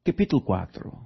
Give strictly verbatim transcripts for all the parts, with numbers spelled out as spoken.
Capítulo quatro.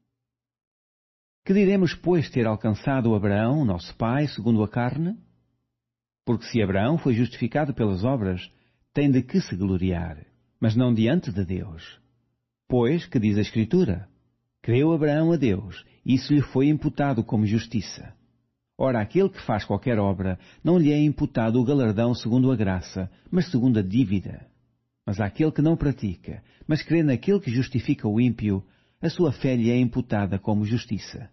Que diremos, pois, ter alcançado Abraão, nosso pai, segundo a carne? Porque se Abraão foi justificado pelas obras, tem de que se gloriar, mas não diante de Deus. Pois, que diz a Escritura? Creu Abraão a Deus, e isso lhe foi imputado como justiça. Ora, aquele que faz qualquer obra, não lhe é imputado o galardão segundo a graça, mas segundo a dívida. Mas àquele que não pratica, mas crê naquele que justifica o ímpio, a sua fé lhe é imputada como justiça.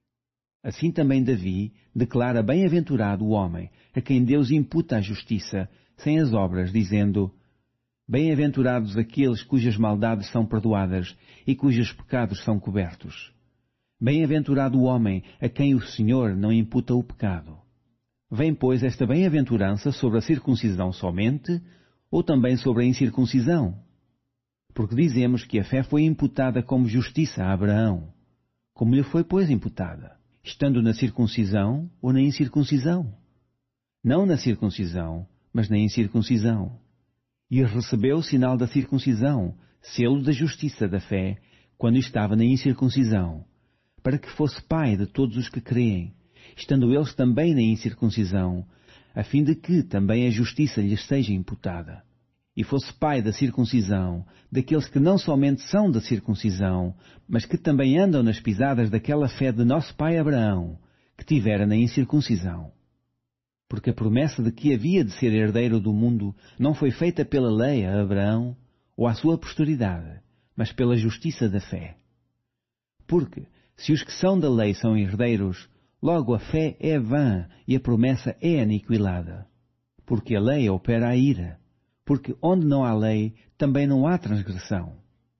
Assim também Davi declara bem-aventurado o homem a quem Deus imputa a justiça, sem as obras, dizendo: Bem-aventurados aqueles cujas maldades são perdoadas e cujos pecados são cobertos. Bem-aventurado o homem a quem o Senhor não imputa o pecado. Vem, pois, esta bem-aventurança sobre a circuncisão somente, ou também sobre a incircuncisão? Porque dizemos que a fé foi imputada como justiça a Abraão. Como lhe foi, pois, imputada? Estando na circuncisão ou na incircuncisão? Não na circuncisão, mas na incircuncisão. E recebeu o sinal da circuncisão, selo da justiça da fé, quando estava na incircuncisão, para que fosse pai de todos os que creem, estando eles também na incircuncisão, a fim de que também a justiça lhes seja imputada. E fosse pai da circuncisão, daqueles que não somente são da circuncisão, mas que também andam nas pisadas daquela fé de nosso pai Abraão, que tivera na incircuncisão. Porque a promessa de que havia de ser herdeiro do mundo não foi feita pela lei a Abraão ou à sua posteridade, mas pela justiça da fé. Porque, se os que são da lei são herdeiros, logo a fé é vã e a promessa é aniquilada. Porque a lei opera a ira. Porque onde não há lei, também não há transgressão.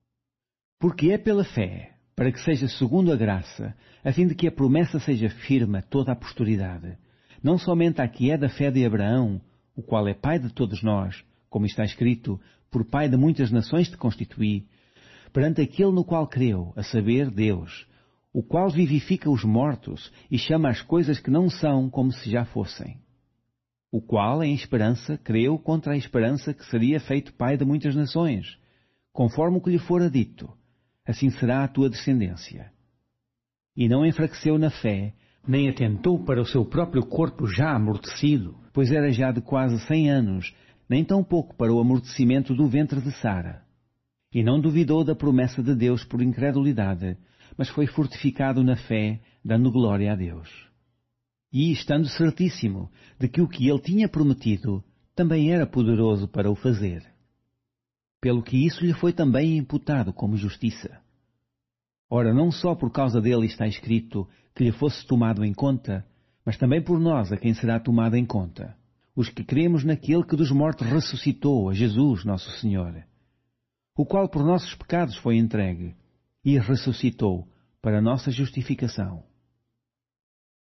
Porque é pela fé, para que seja segundo a graça, a fim de que a promessa seja firme a toda a posteridade, não somente à que é da fé de Abraão, o qual é pai de todos nós, como está escrito, por pai de muitas nações te constituí, perante aquele no qual creu, a saber, Deus, o qual vivifica os mortos e chama as coisas que não são como se já fossem. O qual, em esperança, creu contra a esperança que seria feito pai de muitas nações, conforme o que lhe fora dito, assim será a tua descendência. E não enfraqueceu na fé, nem atentou para o seu próprio corpo já amortecido, pois era já de quase cem anos, nem tampouco para o amortecimento do ventre de Sara. E não duvidou da promessa de Deus por incredulidade, mas foi fortificado na fé, dando glória a Deus. E, estando certíssimo de que o que ele tinha prometido também era poderoso para o fazer. Pelo que isso lhe foi também imputado como justiça. Ora, não só por causa dele está escrito que lhe fosse tomado em conta, mas também por nós a quem será tomado em conta, os que cremos naquele que dos mortos ressuscitou, a Jesus, nosso Senhor, o qual por nossos pecados foi entregue e ressuscitou para a nossa justificação.